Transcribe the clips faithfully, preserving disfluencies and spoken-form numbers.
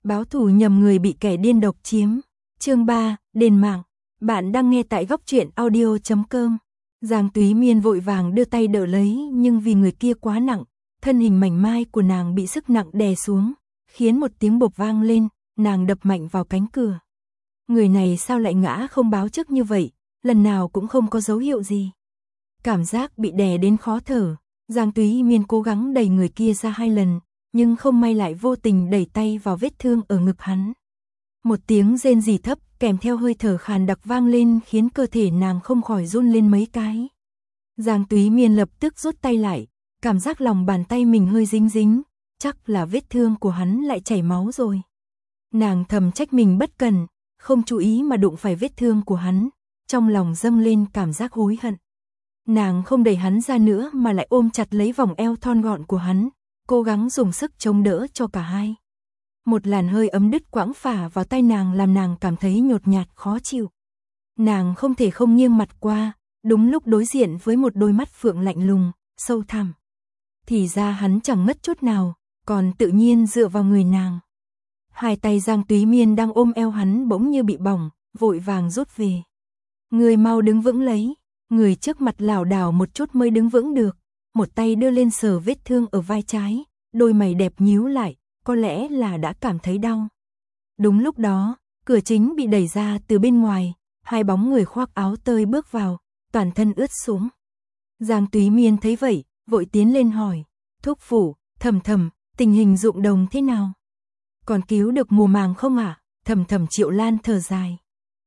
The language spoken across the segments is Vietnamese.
Báo thù nhầm người bị kẻ điên độc chiếm. Chương ba, đền mạng. Bạn đang nghe tại góc truyện audio chấm com. Giang Túy Miên vội vàng đưa tay đỡ lấy, nhưng vì người kia quá nặng, thân hình mảnh mai của nàng bị sức nặng đè xuống, khiến một tiếng bộp vang lên, nàng đập mạnh vào cánh cửa. Người này sao lại ngã không báo trước như vậy, lần nào cũng không có dấu hiệu gì. Cảm giác bị đè đến khó thở, Giang Túy Miên cố gắng đẩy người kia ra hai lần, nhưng không may lại vô tình đẩy tay vào vết thương ở ngực hắn. Một tiếng rên rỉ thấp kèm theo hơi thở khàn đặc vang lên khiến cơ thể nàng không khỏi run lên mấy cái. Giang Túy Miên lập tức rút tay lại, cảm giác lòng bàn tay mình hơi dính dính, chắc là vết thương của hắn lại chảy máu rồi. Nàng thầm trách mình bất cẩn, không chú ý mà đụng phải vết thương của hắn, trong lòng dâng lên cảm giác hối hận. Nàng không đẩy hắn ra nữa mà lại ôm chặt lấy vòng eo thon gọn của hắn, cố gắng dùng sức chống đỡ cho cả hai. Một làn hơi ấm đứt quãng phả vào tay nàng làm nàng cảm thấy nhột nhạt khó chịu. Nàng không thể không nghiêng mặt qua, đúng lúc đối diện với một đôi mắt phượng lạnh lùng, sâu thẳm. Thì ra hắn chẳng ngất chút nào, còn tự nhiên dựa vào người nàng. Hai tay Giang Túy Miên đang ôm eo hắn bỗng như bị bỏng, vội vàng rút về. Người mau đứng vững lấy, người trước mặt lảo đảo một chút mới đứng vững được, một tay đưa lên sờ vết thương ở vai trái, đôi mày đẹp nhíu lại, có lẽ là đã cảm thấy đau. Đúng lúc đó, cửa chính bị đẩy ra từ bên ngoài, hai bóng người khoác áo tơi bước vào, toàn thân ướt sũng. Giang Túy Miên thấy vậy, vội tiến lên hỏi, thúc phủ, Thầm Thầm, tình hình ruộng đồng thế nào? Còn cứu được mùa màng không ạ? À? Thầm Thầm Triệu Lan thở dài.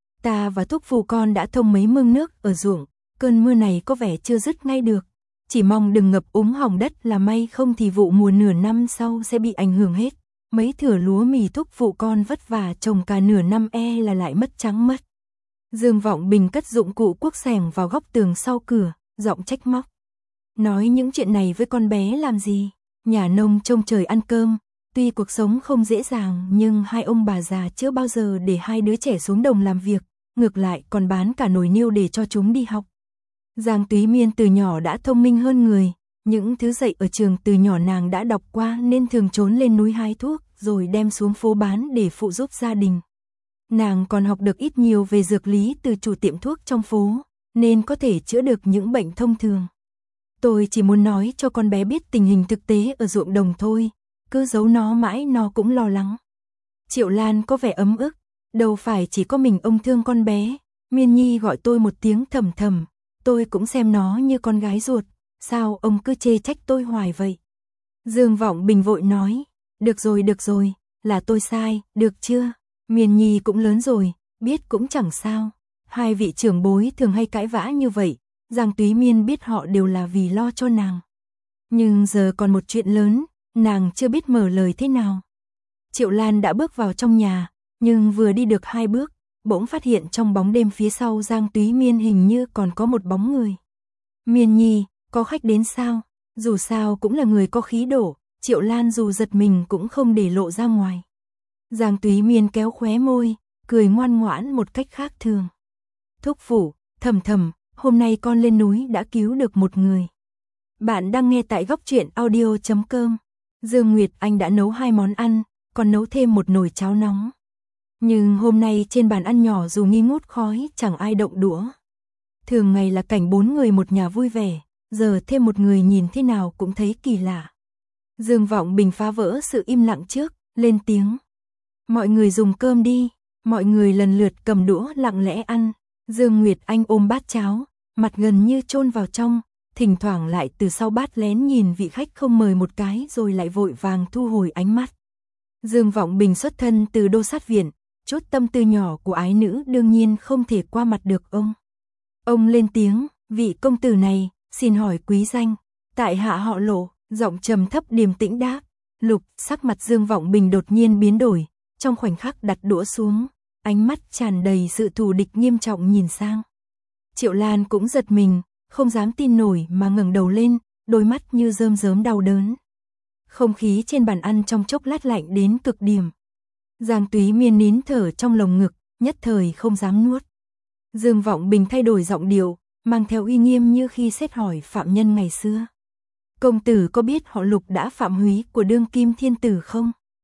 Ta và thúc phủ con đã thông mấy mương nước ở ruộng, cơn mưa này có vẻ chưa dứt ngay được. Chỉ mong đừng ngập úng hỏng đất là may, không thì vụ mùa nửa năm sau sẽ bị ảnh hưởng hết. Mấy thửa lúa mì thúc phụ con vất vả trồng cả nửa năm e là lại mất trắng mất. Dương Vọng Bình cất dụng cụ cuốc xẻng vào góc tường sau cửa, giọng trách móc. Nói những chuyện này với con bé làm gì? Nhà nông trông trời ăn cơm, tuy cuộc sống không dễ dàng nhưng hai ông bà già chưa bao giờ để hai đứa trẻ xuống đồng làm việc, ngược lại còn bán cả nồi niêu để cho chúng đi học. Giang Túy Miên từ nhỏ đã thông minh hơn người, những thứ dạy ở trường từ nhỏ nàng đã đọc qua nên thường trốn lên núi hái thuốc rồi đem xuống phố bán để phụ giúp gia đình. Nàng còn học được ít nhiều về dược lý từ chủ tiệm thuốc trong phố, nên có thể chữa được những bệnh thông thường. Tôi chỉ muốn nói cho con bé biết tình hình thực tế ở ruộng đồng thôi, cứ giấu nó mãi nó cũng lo lắng. Triệu Lan có vẻ ấm ức, đâu phải chỉ có mình ông thương con bé, Miên Nhi gọi tôi một tiếng Thầm Thầm. Tôi cũng xem nó như con gái ruột, sao ông cứ chê trách tôi hoài vậy? Dương Vọng Bình vội nói, được rồi được rồi, là tôi sai, được chưa? Miên Nhi cũng lớn rồi, biết cũng chẳng sao. Hai vị trưởng bối thường hay cãi vã như vậy, Giang Túy Miên biết họ đều là vì lo cho nàng. Nhưng giờ còn một chuyện lớn, nàng chưa biết mở lời thế nào. Triệu Lan đã bước vào trong nhà, nhưng vừa đi được hai bước, bỗng phát hiện trong bóng đêm phía sau Giang Túy Miên hình như còn có một bóng người. Miên Nhi, có khách đến sao? Dù sao cũng là người có khí độ, Triệu Lan dù giật mình cũng không để lộ ra ngoài. Giang Túy Miên kéo khóe môi, cười ngoan ngoãn một cách khác thường. Thúc phủ, Thầm Thầm, hôm nay con lên núi đã cứu được một người. Bạn đang nghe tại góc truyện audio chấm com. Dương Nguyệt Anh đã nấu hai món ăn, còn nấu thêm một nồi cháo nóng. Nhưng hôm nay trên bàn ăn nhỏ dù nghi ngút khói chẳng ai động đũa. Thường ngày là cảnh bốn người một nhà vui vẻ, giờ thêm một người nhìn thế nào cũng thấy kỳ lạ. Dương Vọng Bình phá vỡ sự im lặng trước, lên tiếng. Mọi người dùng cơm đi, mọi người lần lượt cầm đũa lặng lẽ ăn. Dương Nguyệt Anh ôm bát cháo, mặt gần như chôn vào trong, thỉnh thoảng lại từ sau bát lén nhìn vị khách không mời một cái rồi lại vội vàng thu hồi ánh mắt. Dương Vọng Bình xuất thân từ đô sát viện, chút tâm tư nhỏ của ái nữ đương nhiên không thể qua mặt được ông. Ông lên tiếng, vị công tử này, xin hỏi quý danh, tại hạ họ Lộ, giọng trầm thấp điềm tĩnh đáp. Lục, sắc mặt Dương Vọng Bình đột nhiên biến đổi, trong khoảnh khắc đặt đũa xuống, ánh mắt tràn đầy sự thù địch nghiêm trọng nhìn sang. Triệu Lan cũng giật mình, không dám tin nổi mà ngẩng đầu lên, đôi mắt như rơm rớm đau đớn. Không khí trên bàn ăn trong chốc lát lạnh đến cực điểm. Giang Túy Miên nín thở trong lồng ngực, nhất thời không dám nuốt. Dương Vọng Bình thay đổi giọng điệu, mang theo uy nghiêm như khi xét hỏi phạm nhân ngày xưa. Công tử có biết họ Lục đã phạm húy của đương kim thiên tử không?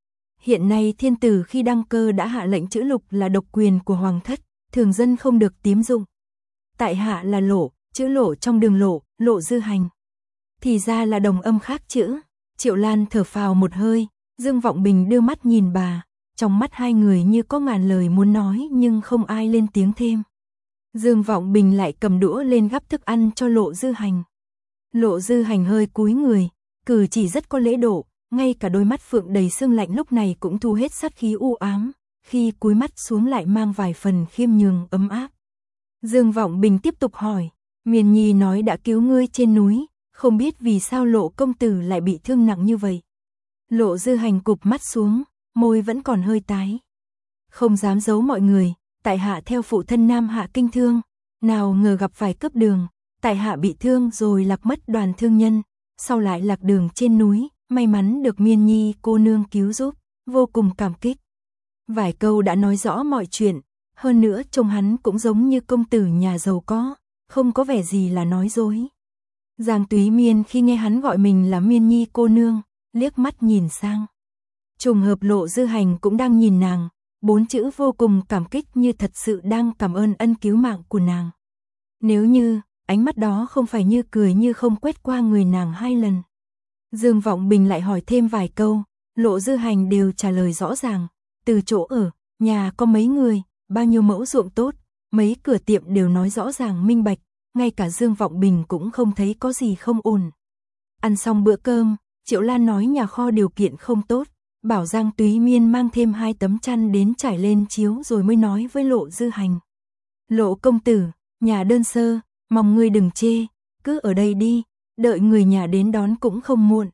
Hiện nay thiên tử khi đăng cơ đã hạ lệnh chữ lục là độc quyền của hoàng thất, thường dân không được tiếm dụng. Tại hạ là Lộ, chữ Lộ trong đường Lộ, Lộ Dư Hành. Thì ra là đồng âm khác chữ. Triệu Lan thở phào một hơi, Dương Vọng Bình đưa mắt nhìn bà, trong mắt hai người như có ngàn lời muốn nói nhưng không ai lên tiếng thêm. Dương Vọng Bình lại cầm đũa lên gắp thức ăn cho Lộ Dư Hành. Lộ Dư Hành hơi cúi người, cử chỉ rất có lễ độ, ngay cả đôi mắt phượng đầy sương lạnh lúc này cũng thu hết sát khí u ám, khi cúi mắt xuống lại mang vài phần khiêm nhường ấm áp. Dương Vọng Bình tiếp tục hỏi, Miên Nhi nói đã cứu ngươi trên núi, không biết vì sao Lộ công tử lại bị thương nặng như vậy. Lộ Dư Hành cụp mắt xuống, môi vẫn còn hơi tái. Không dám giấu mọi người, tại hạ theo phụ thân Nam Hạ kinh thương, nào ngờ gặp phải cướp đường, tại hạ bị thương rồi lạc mất đoàn thương nhân, sau lại lạc đường trên núi, may mắn được Miên Nhi cô nương cứu giúp, vô cùng cảm kích. Vài câu đã nói rõ mọi chuyện, hơn nữa trông hắn cũng giống như công tử nhà giàu có, không có vẻ gì là nói dối. Giang Túy Miên khi nghe hắn gọi mình là Miên Nhi cô nương, liếc mắt nhìn sang. Trùng hợp Lộ Dư Hành cũng đang nhìn nàng, bốn chữ vô cùng cảm kích như thật sự đang cảm ơn ân cứu mạng của nàng. Nếu như, ánh mắt đó không phải như cười như không quét qua người nàng hai lần. Dương Vọng Bình lại hỏi thêm vài câu, Lộ Dư Hành đều trả lời rõ ràng, từ chỗ ở, nhà có mấy người, bao nhiêu mẫu ruộng tốt, mấy cửa tiệm đều nói rõ ràng minh bạch, ngay cả Dương Vọng Bình cũng không thấy có gì không ổn. Ăn xong bữa cơm, Triệu Lan nói nhà kho điều kiện không tốt, bảo Giang Túy Miên mang thêm hai tấm chăn đến trải lên chiếu rồi mới nói với Lộ Dư Hành. Lộ công tử, nhà đơn sơ, mong ngươi đừng chê, cứ ở đây đi, đợi người nhà đến đón cũng không muộn.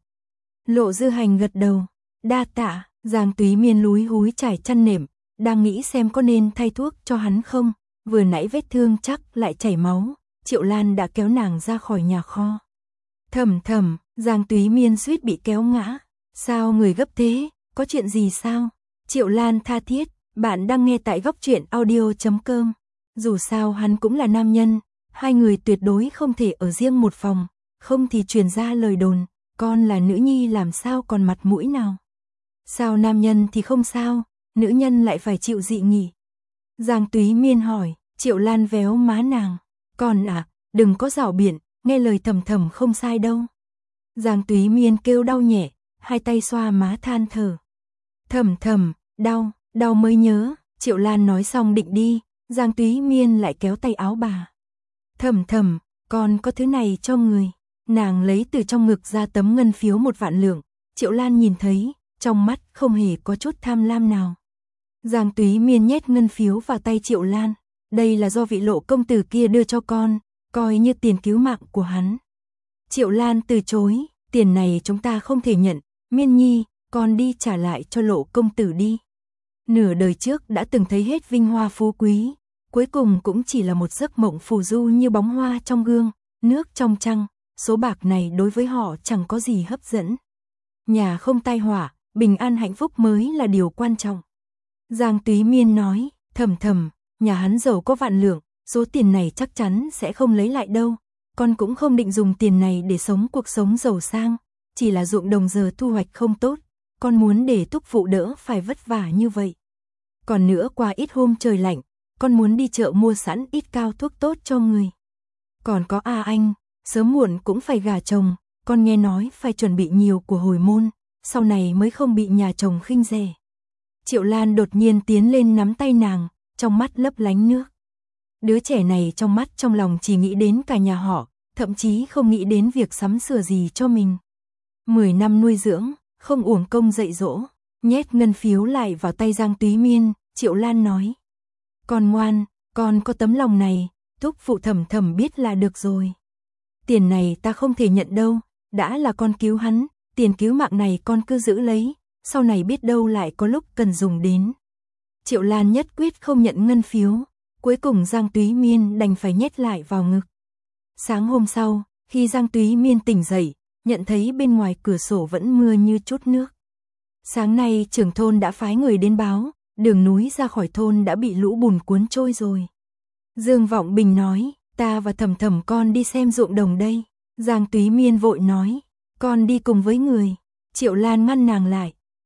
Lộ Dư Hành gật đầu, đa tạ. Giang Túy Miên lúi húi trải chăn nệm, đang nghĩ xem có nên thay thuốc cho hắn không, vừa nãy vết thương chắc lại chảy máu, Triệu Lan đã kéo nàng ra khỏi nhà kho. Thầm thầm, Giang Túy Miên suýt bị kéo ngã, sao người gấp thế, có chuyện gì sao? Triệu Lan tha thiết, bạn đang nghe tại góc truyện audio chấm com. Dù sao hắn cũng là nam nhân, hai người tuyệt đối không thể ở riêng một phòng, không thì truyền ra lời đồn, con là nữ nhi làm sao còn mặt mũi nào. Sao nam nhân thì không sao, nữ nhân lại phải chịu dị nghị. Giang Túy Miên hỏi, Triệu Lan véo má nàng, con à, đừng có giảo biện, nghe lời thầm thầm không sai đâu. Giang Túy Miên kêu đau nhẹ, hai tay xoa má than thở. Thầm thầm, đau, đau mới nhớ, Triệu Lan nói xong định đi, Giang Túy Miên lại kéo tay áo bà. Thầm thầm, con có thứ này cho người. Nàng lấy từ trong ngực ra tấm ngân phiếu một vạn lượng, Triệu Lan nhìn thấy, trong mắt không hề có chút tham lam nào. Giang Túy Miên nhét ngân phiếu vào tay Triệu Lan, đây là do vị Lộ công tử kia đưa cho con, coi như tiền cứu mạng của hắn. Triệu Lan từ chối, tiền này chúng ta không thể nhận, Miên Nhi, con đi trả lại cho Lộ công tử đi. Nửa đời trước đã từng thấy hết vinh hoa phú quý, cuối cùng cũng chỉ là một giấc mộng phù du như bóng hoa trong gương, nước trong trăng, số bạc này đối với họ chẳng có gì hấp dẫn. Nhà không tai họa, bình an hạnh phúc mới là điều quan trọng. Giang Túy Miên nói, thầm thầm, nhà hắn giàu có vạn lượng, số tiền này chắc chắn sẽ không lấy lại đâu, con cũng không định dùng tiền này để sống cuộc sống giàu sang, chỉ là ruộng đồng giờ thu hoạch không tốt, con muốn để thúc phụ đỡ phải vất vả như vậy. Còn nữa qua ít hôm trời lạnh, con muốn đi chợ mua sẵn ít cao thuốc tốt cho người. Còn có A Anh, sớm muộn cũng phải gả chồng, con nghe nói phải chuẩn bị nhiều của hồi môn, sau này mới không bị nhà chồng khinh rẻ. Triệu Lan đột nhiên tiến lên nắm tay nàng, trong mắt lấp lánh nước. Đứa trẻ này trong mắt trong lòng chỉ nghĩ đến cả nhà họ, thậm chí không nghĩ đến việc sắm sửa gì cho mình. Mười năm nuôi dưỡng, không uổng công dạy dỗ, nhét ngân phiếu lại vào tay Giang Túy Miên, Triệu Lan nói. Con ngoan, con có tấm lòng này, thúc phụ thầm thầm biết là được rồi. Tiền này ta không thể nhận đâu, đã là con cứu hắn, tiền cứu mạng này con cứ giữ lấy, sau này biết đâu lại có lúc cần dùng đến. Triệu Lan nhất quyết không nhận ngân phiếu, cuối cùng Giang Túy Miên đành phải nhét lại vào ngực. Sáng hôm sau, khi Giang Túy Miên tỉnh dậy, nhận thấy bên ngoài cửa sổ vẫn mưa như chút nước. Sáng nay trưởng thôn đã phái người đến báo, đường núi ra khỏi thôn đã bị lũ bùn cuốn trôi rồi. Dương Vọng Bình nói, ta và thầm thầm con đi xem ruộng đồng đây. Giang Túy Miên vội nói, con đi cùng với người. Triệu Lan ngăn nàng lại,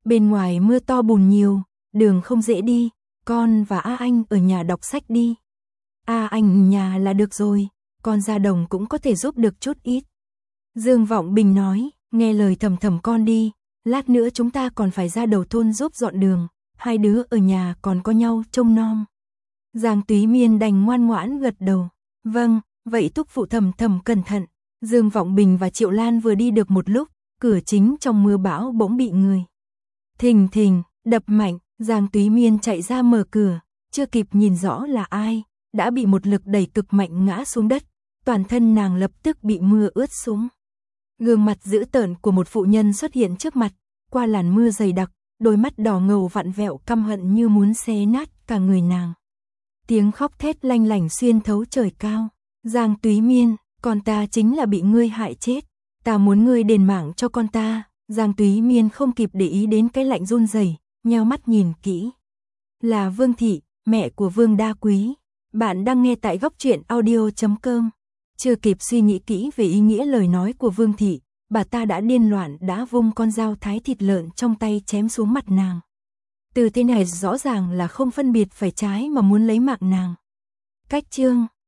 Bên ngoài mưa to bùn nhiều, đường không dễ đi, con và A Anh ở nhà đọc sách đi. A Anh nhà là được rồi, con ra đồng cũng có thể giúp được chút ít. Dương Vọng Bình nói, nghe lời Thầm Thầm con đi, lát nữa chúng ta còn phải ra đầu thôn giúp dọn đường, hai đứa ở nhà còn có nhau trông nom. Giang Túy Miên đành ngoan ngoãn gật đầu, vâng, vậy thúc phụ Thầm Thầm cẩn thận. Dương Vọng Bình và Triệu Lan vừa đi được một lúc, cửa chính trong mưa bão bỗng bị người thình thình đập mạnh. Giang Túy Miên chạy ra mở cửa, chưa kịp nhìn rõ là ai, đã bị một lực đẩy cực mạnh ngã xuống đất, toàn thân nàng lập tức bị mưa ướt sũng. Gương mặt dữ tợn của một phụ nhân xuất hiện trước mặt, qua làn mưa dày đặc, đôi mắt đỏ ngầu vặn vẹo căm hận như muốn xé nát cả người nàng. Tiếng khóc thét lanh lảnh xuyên thấu trời cao. Giang Túy Miên, con ta chính là bị ngươi hại chết, ta muốn ngươi đền mạng cho con ta. Giang Túy Miên không kịp để ý đến cái lạnh run rẩy, nheo mắt nhìn kỹ. Là Vương Thị, mẹ của Vương Đa Quý. Bạn đang nghe tại góc truyện audio chấm com. Chưa kịp suy nghĩ kỹ về ý nghĩa lời nói của Vương Thị, bà ta đã điên loạn đã vung con dao thái thịt lợn trong tay chém xuống mặt nàng. Từ thế này rõ ràng là không phân biệt phải trái mà muốn lấy mạng nàng. Cách chương